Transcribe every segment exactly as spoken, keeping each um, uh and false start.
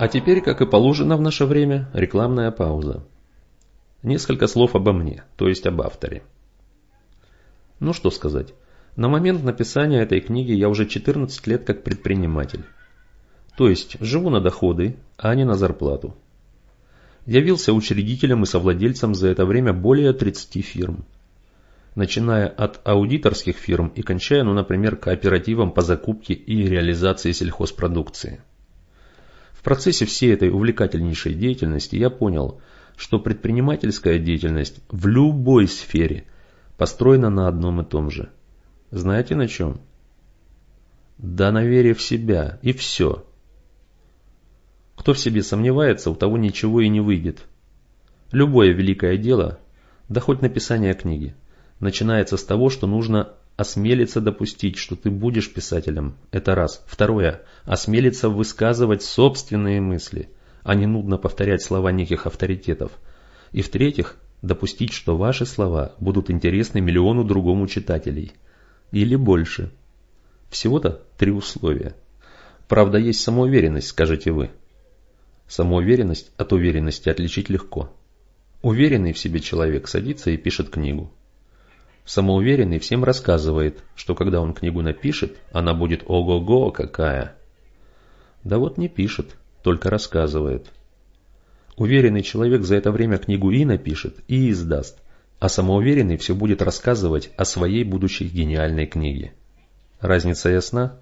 А теперь, как и положено в наше время, рекламная пауза. Несколько слов обо мне, то есть об авторе. Ну что сказать, на момент написания этой книги я уже четырнадцать лет как предприниматель. То есть живу на доходы, а не на зарплату. Явился учредителем и совладельцем за это время более тридцати фирм. Начиная от аудиторских фирм и кончая, ну, например, кооперативом по закупке и реализации сельхозпродукции. В процессе всей этой увлекательнейшей деятельности я понял, что предпринимательская деятельность в любой сфере построена на одном и том же. Знаете на чем? Да на вере в себя, и все. Кто в себе сомневается, у того ничего и не выйдет. Любое великое дело, да хоть написание книги, начинается с того, что нужно осмелиться допустить, что ты будешь писателем. Это раз. Второе. Осмелиться высказывать собственные мысли, а не нудно повторять слова неких авторитетов. И в-третьих, допустить, что ваши слова будут интересны миллиону другому читателей. Или больше. Всего-то три условия. Правда, есть самоуверенность, скажете вы. Самоуверенность от уверенности отличить легко. Уверенный в себе человек садится и пишет книгу. Самоуверенный всем рассказывает, что когда он книгу напишет, она будет ого-го какая. Да вот не пишет, только рассказывает. Уверенный человек за это время книгу и напишет, и издаст, а самоуверенный все будет рассказывать о своей будущей гениальной книге. Разница ясна?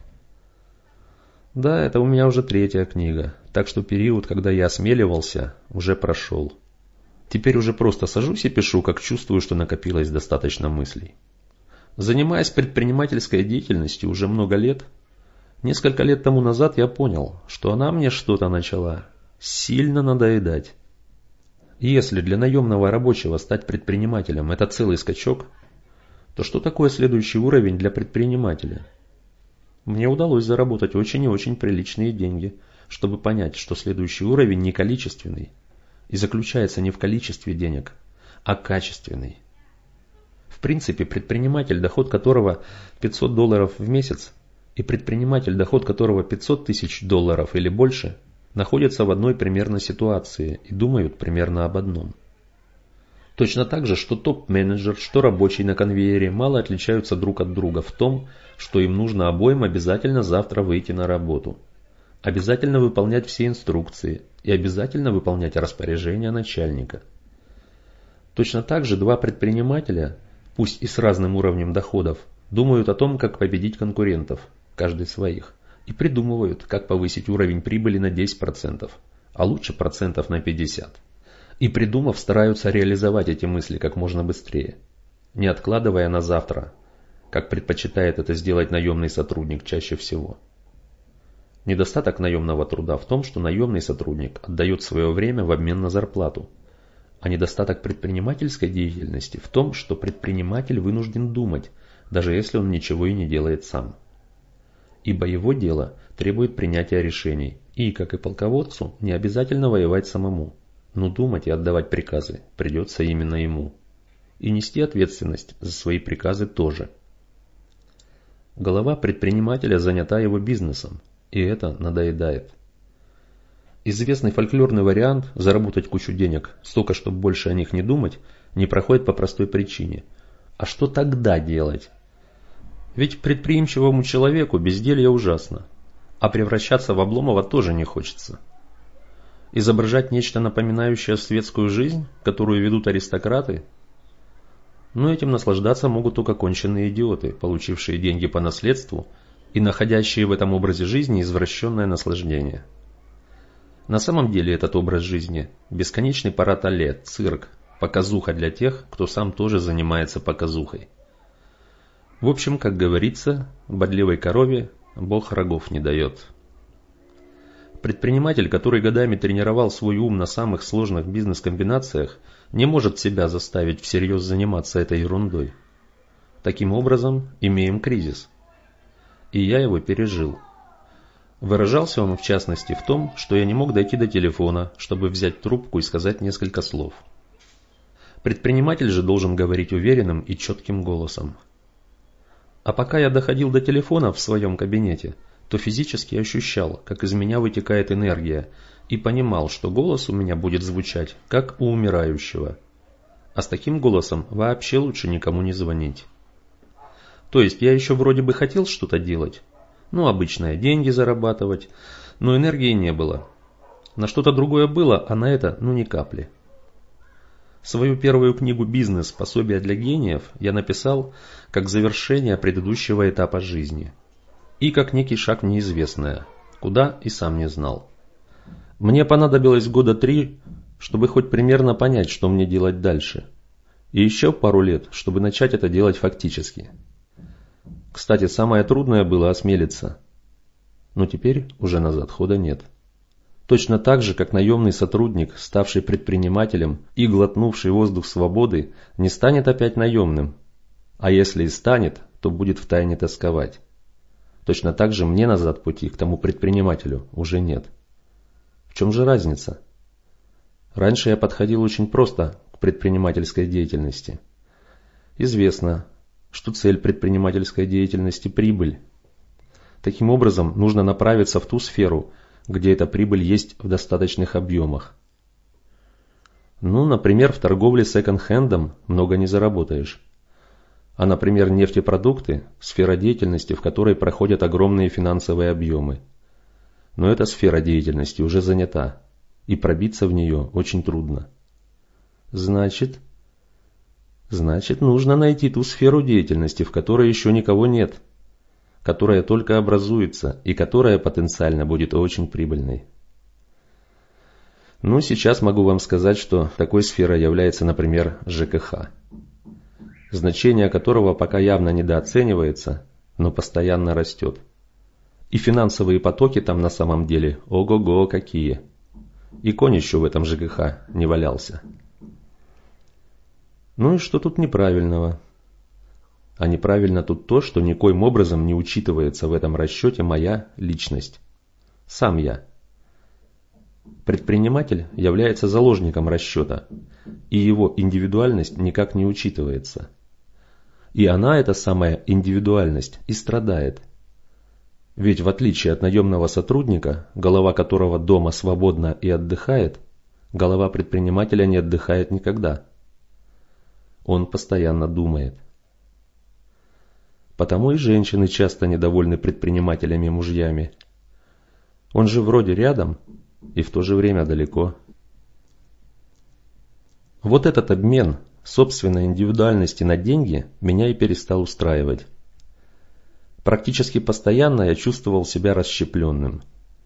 Да, это у меня уже третья книга, так что период, когда я осмеливался, уже прошел. Теперь уже просто сажусь и пишу, как чувствую, что накопилось достаточно мыслей. Занимаясь предпринимательской деятельностью уже много лет, несколько лет тому назад я понял, что она мне что-то начала сильно надоедать. И если для наемного рабочего стать предпринимателем – это целый скачок, то что такое следующий уровень для предпринимателя? Мне удалось заработать очень и очень приличные деньги, чтобы понять, что следующий уровень не количественный, и заключается не в количестве денег, а качественный. В принципе, предприниматель, доход которого пятьсот долларов в месяц, и предприниматель, доход которого пятьсот тысяч долларов или больше, находятся в одной примерно ситуации и думают примерно об одном. Точно так же, что топ-менеджер, что рабочий на конвейере мало отличаются друг от друга в том, что им нужно обоим обязательно завтра выйти на работу. Обязательно выполнять все инструкции и обязательно выполнять распоряжения начальника. Точно так же два предпринимателя, пусть и с разным уровнем доходов, думают о том, как победить конкурентов, каждый своих, и придумывают, как повысить уровень прибыли на десять процентов, а лучше процентов на пятьдесят. И придумав, стараются реализовать эти мысли как можно быстрее, не откладывая на завтра, как предпочитает это сделать наемный сотрудник чаще всего. Недостаток наемного труда в том, что наемный сотрудник отдает свое время в обмен на зарплату, а недостаток предпринимательской деятельности в том, что предприниматель вынужден думать, даже если он ничего и не делает сам. Ибо его дело требует принятия решений, и, как и полководцу, не обязательно воевать самому, но думать и отдавать приказы придется именно ему. И нести ответственность за свои приказы тоже. Голова предпринимателя занята его бизнесом, и это надоедает. Известный фольклорный вариант «заработать кучу денег, столько, чтобы больше о них не думать» не проходит по простой причине. А что тогда делать? Ведь предприимчивому человеку безделье ужасно, а превращаться в Обломова тоже не хочется. Изображать нечто напоминающее светскую жизнь, которую ведут аристократы? Но этим наслаждаться могут только конченые идиоты, получившие деньги по наследству и находящие в этом образе жизни извращенное наслаждение. На самом деле этот образ жизни – бесконечный парад алле, цирк, показуха для тех, кто сам тоже занимается показухой. В общем, как говорится, бодливой корове Бог рогов не дает. Предприниматель, который годами тренировал свой ум на самых сложных бизнес-комбинациях, не может себя заставить всерьез заниматься этой ерундой. Таким образом, имеем кризис. И я его пережил. Выражался он в частности в том, что я не мог дойти до телефона, чтобы взять трубку и сказать несколько слов. Предприниматель же должен говорить уверенным и четким голосом. А пока я доходил до телефона в своем кабинете, то физически ощущал, как из меня вытекает энергия, и понимал, что голос у меня будет звучать, как у умирающего. А с таким голосом вообще лучше никому не звонить. То есть я еще вроде бы хотел что-то делать, ну обычное, деньги зарабатывать, но энергии не было. На что-то другое было, а на это ну ни капли. Свою первую книгу «Бизнес. Пособие для гениев» я написал как завершение предыдущего этапа жизни. И как некий шаг в неизвестное, куда и сам не знал. Мне понадобилось года три, чтобы хоть примерно понять, что мне делать дальше. И еще пару лет, чтобы начать это делать фактически. Кстати, самое трудное было осмелиться. Но теперь уже назад хода нет. Точно так же, как наемный сотрудник, ставший предпринимателем и глотнувший воздух свободы, не станет опять наемным. А если и станет, то будет втайне тосковать. Точно так же мне назад пути к тому предпринимателю уже нет. В чем же разница? Раньше я подходил очень просто к предпринимательской деятельности. Известно, что цель предпринимательской деятельности – прибыль. Таким образом, нужно направиться в ту сферу, где эта прибыль есть в достаточных объемах. Ну, например, в торговле секонд-хендом много не заработаешь. А, например, нефтепродукты – сфера деятельности, в которой проходят огромные финансовые объемы. Но эта сфера деятельности уже занята, и пробиться в нее очень трудно. Значит, значит, нужно найти ту сферу деятельности, в которой еще никого нет, которая только образуется и которая потенциально будет очень прибыльной. Ну, сейчас могу вам сказать, что такой сферой является, например, ЖКХ, значение которого пока явно недооценивается, но постоянно растет. И финансовые потоки там на самом деле ого-го какие. И конь еще в этом ЖКХ не валялся. Ну и что тут неправильного? А неправильно тут то, что никоим образом не учитывается в этом расчете моя личность. Сам я. Предприниматель является заложником расчета, и его индивидуальность никак не учитывается. И она, эта самая индивидуальность, и страдает. Ведь в отличие от наемного сотрудника, голова которого дома свободна и отдыхает, голова предпринимателя не отдыхает никогда. Он постоянно думает. Потому и женщины часто недовольны предпринимателями-мужьями. Он же вроде рядом и в то же время далеко. Вот этот обмен собственной индивидуальности на деньги меня и перестал устраивать. Практически постоянно я чувствовал себя расщепленным.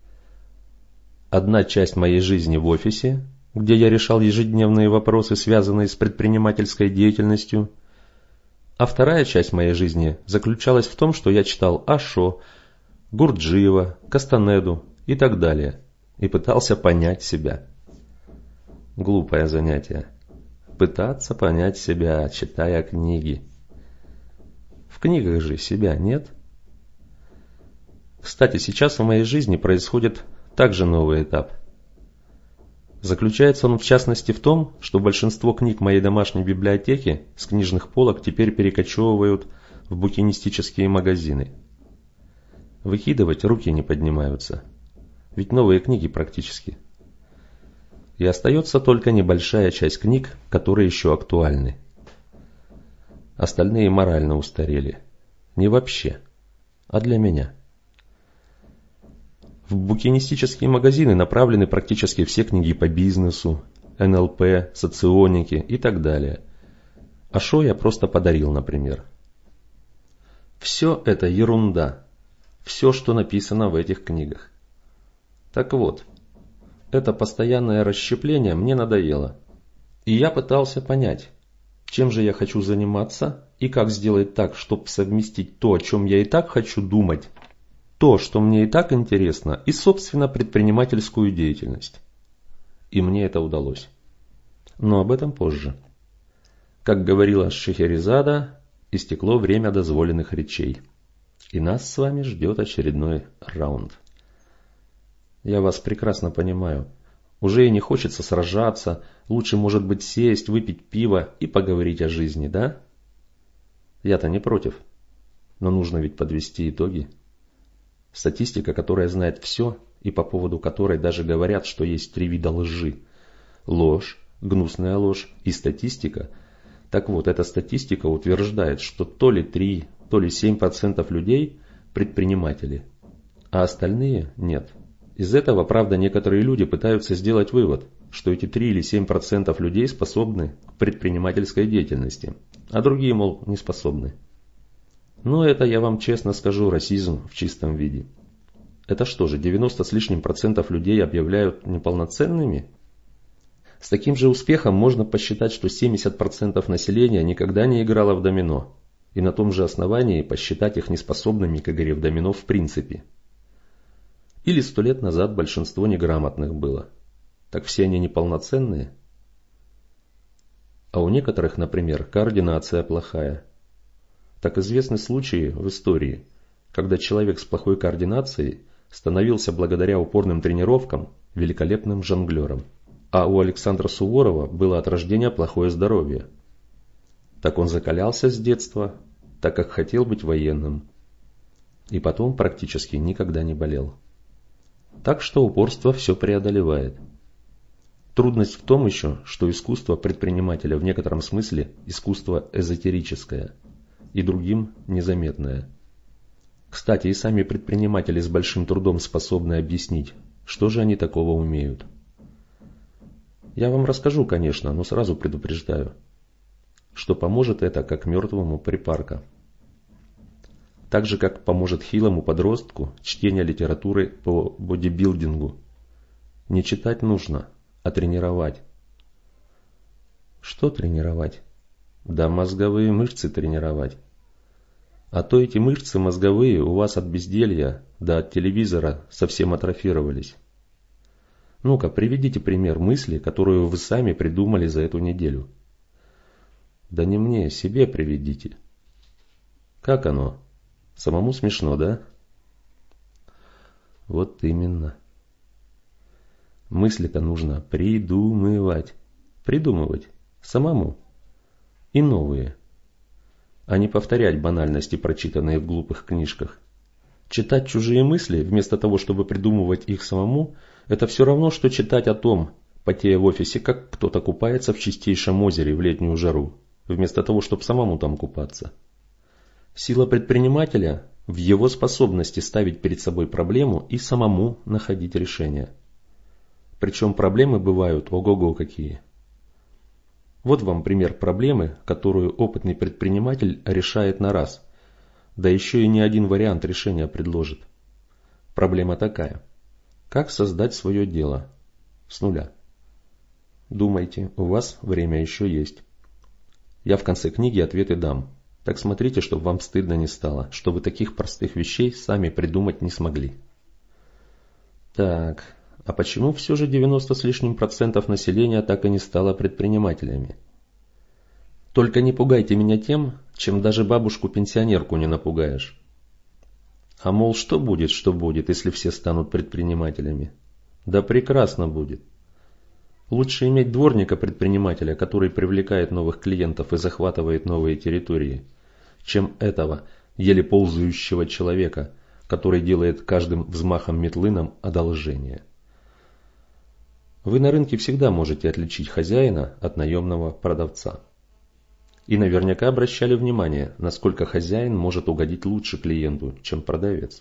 Одна часть моей жизни в офисе, где я решал ежедневные вопросы, связанные с предпринимательской деятельностью, а вторая часть моей жизни заключалась в том, что я читал Ашо, Гурджиева, Кастанеду и так далее, и пытался понять себя. Глупое занятие. Пытаться понять себя, читая книги. В книгах же себя нет. Кстати, сейчас в моей жизни происходит также новый этап. Заключается он в частности в том, что большинство книг моей домашней библиотеки с книжных полок теперь перекочевывают в букинистические магазины. Выкидывать руки не поднимаются, ведь новые книги практически. И остается только небольшая часть книг, которые еще актуальны. Остальные морально устарели. Не вообще, а для меня. В букинистические магазины направлены практически все книги по бизнесу, эн эл пэ, соционике и так далее. Ашо я просто подарил, например. Все это ерунда. Все, что написано в этих книгах. Так вот, это постоянное расщепление мне надоело. И я пытался понять, чем же я хочу заниматься и как сделать так, чтобы совместить то, о чем я и так хочу думать, то, что мне и так интересно, и, собственно, предпринимательскую деятельность. И мне это удалось. Но об этом позже. Как говорила Шехерезада, истекло время дозволенных речей. И нас с вами ждет очередной раунд. Я вас прекрасно понимаю. Уже и не хочется сражаться, лучше, может быть, сесть, выпить пиво и поговорить о жизни, да? Я-то не против. Но нужно ведь подвести итоги. Статистика, которая знает все и по поводу которой даже говорят, что есть три вида лжи. Ложь, гнусная ложь и статистика. Так вот, эта статистика утверждает, что то ли три, то ли семь процентов людей предприниматели, а остальные нет. Из этого, правда, некоторые люди пытаются сделать вывод, что эти три или семь процентов людей способны к предпринимательской деятельности, а другие, мол, не способны. Но это, я вам честно скажу, расизм в чистом виде. Это что же, девяносто с лишним процентов людей объявляют неполноценными? С таким же успехом можно посчитать, что семьдесят процентов населения никогда не играло в домино, и на том же основании посчитать их неспособными к игре в домино в принципе. Или сто лет назад большинство неграмотных было. Так все они неполноценные? А у некоторых, например, координация плохая. Так известны случаи в истории, когда человек с плохой координацией становился благодаря упорным тренировкам великолепным жонглером. А у Александра Суворова было от рождения плохое здоровье. Так он закалялся с детства, так как хотел быть военным. И потом практически никогда не болел. Так что упорство все преодолевает. Трудность в том еще, что искусство предпринимателя в некотором смысле искусство эзотерическое и другим незаметное. Кстати, и сами предприниматели с большим трудом способны объяснить, что же они такого умеют. Я вам расскажу, конечно, но сразу предупреждаю, что поможет это как мертвому припарка. Так же, как поможет хилому подростку чтение литературы по бодибилдингу. Не читать нужно, а тренировать. Что тренировать? Да мозговые мышцы тренировать. А то эти мышцы мозговые у вас от безделья, да от телевизора совсем атрофировались. Ну-ка, приведите пример мысли, которую вы сами придумали за эту неделю. Да не мне, себе приведите. Как оно? Самому смешно, да? Вот именно. Мысли-то нужно придумывать. Придумывать. Самому. И новые. А не повторять банальности, прочитанные в глупых книжках. Читать чужие мысли, вместо того, чтобы придумывать их самому, это все равно, что читать о том, потея в офисе, как кто-то купается в чистейшем озере в летнюю жару, вместо того, чтобы самому там купаться. Сила предпринимателя в его способности ставить перед собой проблему и самому находить решение. Причем проблемы бывают ого-го какие. Вот вам пример проблемы, которую опытный предприниматель решает на раз, да еще и не один вариант решения предложит. Проблема такая. Как создать свое дело? С нуля. Думайте, у вас время еще есть. Я в конце книги ответы дам. Так смотрите, чтобы вам стыдно не стало, что вы таких простых вещей сами придумать не смогли. Так, а почему все же девяносто с лишним процентов населения так и не стало предпринимателями? Только не пугайте меня тем, чем даже бабушку-пенсионерку не напугаешь. А мол, что будет, что будет, если все станут предпринимателями? Да прекрасно будет. Лучше иметь дворника-предпринимателя, который привлекает новых клиентов и захватывает новые территории, чем этого еле ползающего человека, который делает каждым взмахом метлы нам одолжение. Вы на рынке всегда можете отличить хозяина от наемного продавца. И наверняка обращали внимание, насколько хозяин может угодить лучше клиенту, чем продавец.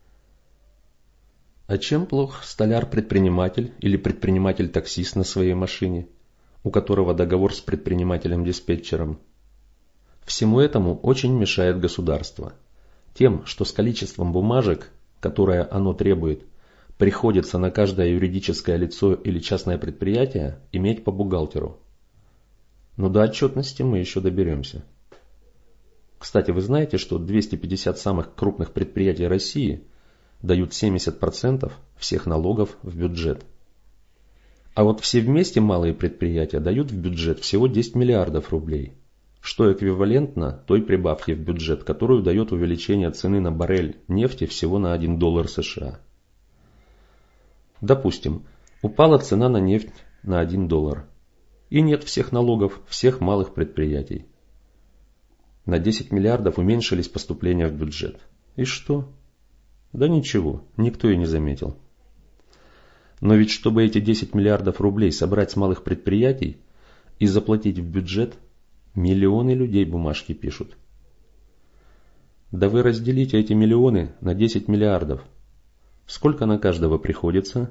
А чем плох столяр-предприниматель или предприниматель-таксист на своей машине, у которого договор с предпринимателем-диспетчером? Всему этому очень мешает государство. Тем, что с количеством бумажек, которое оно требует, приходится на каждое юридическое лицо или частное предприятие иметь по бухгалтеру. Но до отчетности мы еще доберемся. Кстати, вы знаете, что двести пятьдесят самых крупных предприятий России дают семьдесят процентов всех налогов в бюджет. А вот все вместе малые предприятия дают в бюджет всего десять миллиардов рублей, что эквивалентно той прибавке в бюджет, которую дает увеличение цены на баррель нефти всего на один доллар США. Допустим, упала цена на нефть на один доллар. И нет всех налогов всех малых предприятий. На десять миллиардов уменьшились поступления в бюджет. И что? Да ничего, никто и не заметил. Но ведь чтобы эти десять миллиардов рублей собрать с малых предприятий и заплатить в бюджет, миллионы людей бумажки пишут. Да вы разделите эти миллионы на десять миллиардов. Сколько на каждого приходится?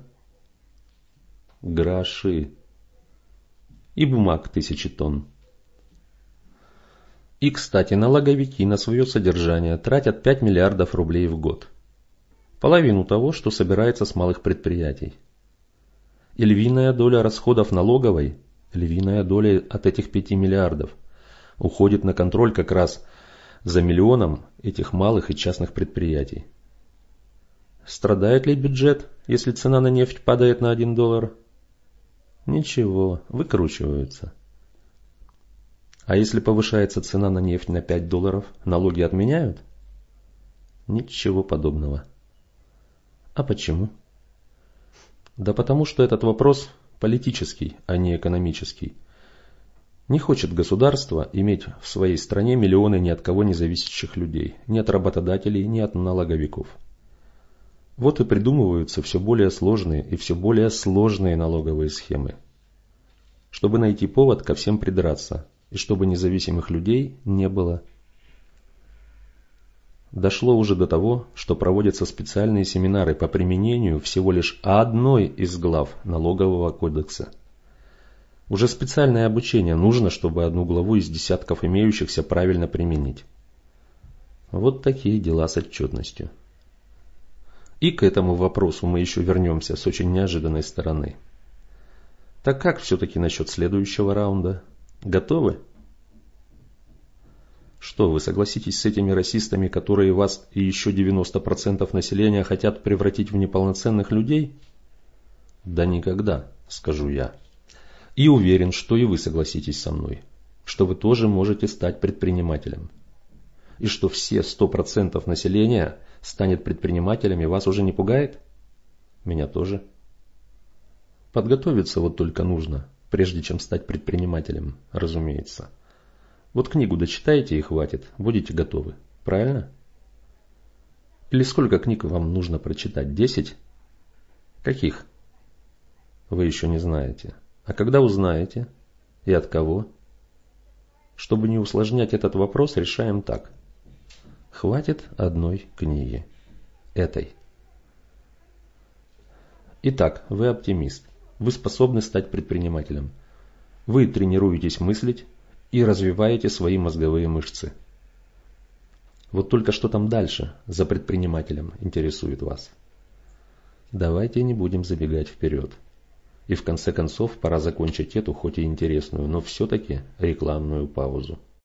Гроши. И бумаг тысячи тонн. И, кстати, налоговики на свое содержание тратят пять миллиардов рублей в год. Половину того, что собирается с малых предприятий. И львиная доля расходов налоговой, львиная доля от этих пяти миллиардов, уходит на контроль как раз за миллионом этих малых и частных предприятий. Страдает ли бюджет, если цена на нефть падает на один доллар? Ничего, выкручиваются. А если повышается цена на нефть на пять долларов, налоги отменяют? Ничего подобного. А почему? Да потому что этот вопрос политический, а не экономический. Не хочет государство иметь в своей стране миллионы ни от кого не зависящих людей, ни от работодателей, ни от налоговиков. Вот и придумываются все более сложные и все более сложные налоговые схемы, чтобы найти повод ко всем придраться, и чтобы независимых людей не было. Дошло уже до того, что проводятся специальные семинары по применению всего лишь одной из глав налогового кодекса. Уже специальное обучение нужно, чтобы одну главу из десятков имеющихся правильно применить. Вот такие дела с отчетностью. И к этому вопросу мы еще вернемся с очень неожиданной стороны. Так как все-таки насчет следующего раунда? Готовы? Что, вы согласитесь с этими расистами, которые вас и еще девяносто процентов населения хотят превратить в неполноценных людей? Да никогда, скажу я. И уверен, что и вы согласитесь со мной, что вы тоже можете стать предпринимателем. И что все сто процентов населения станет предпринимателями, вас уже не пугает? Меня тоже. Подготовиться вот только нужно, прежде чем стать предпринимателем, разумеется. Вот книгу дочитаете и хватит, будете готовы, правильно? Или сколько книг вам нужно прочитать? Десять? Каких? Вы еще не знаете. А когда узнаете? И от кого? Чтобы не усложнять этот вопрос, решаем так. Хватит одной книги. Этой. Итак, вы оптимист. Вы способны стать предпринимателем. Вы тренируетесь мыслить и развиваете свои мозговые мышцы. Вот только что там дальше, за предпринимателем, интересует вас. Давайте не будем забегать вперед. И в конце концов пора закончить эту, хоть и интересную, но все-таки рекламную паузу.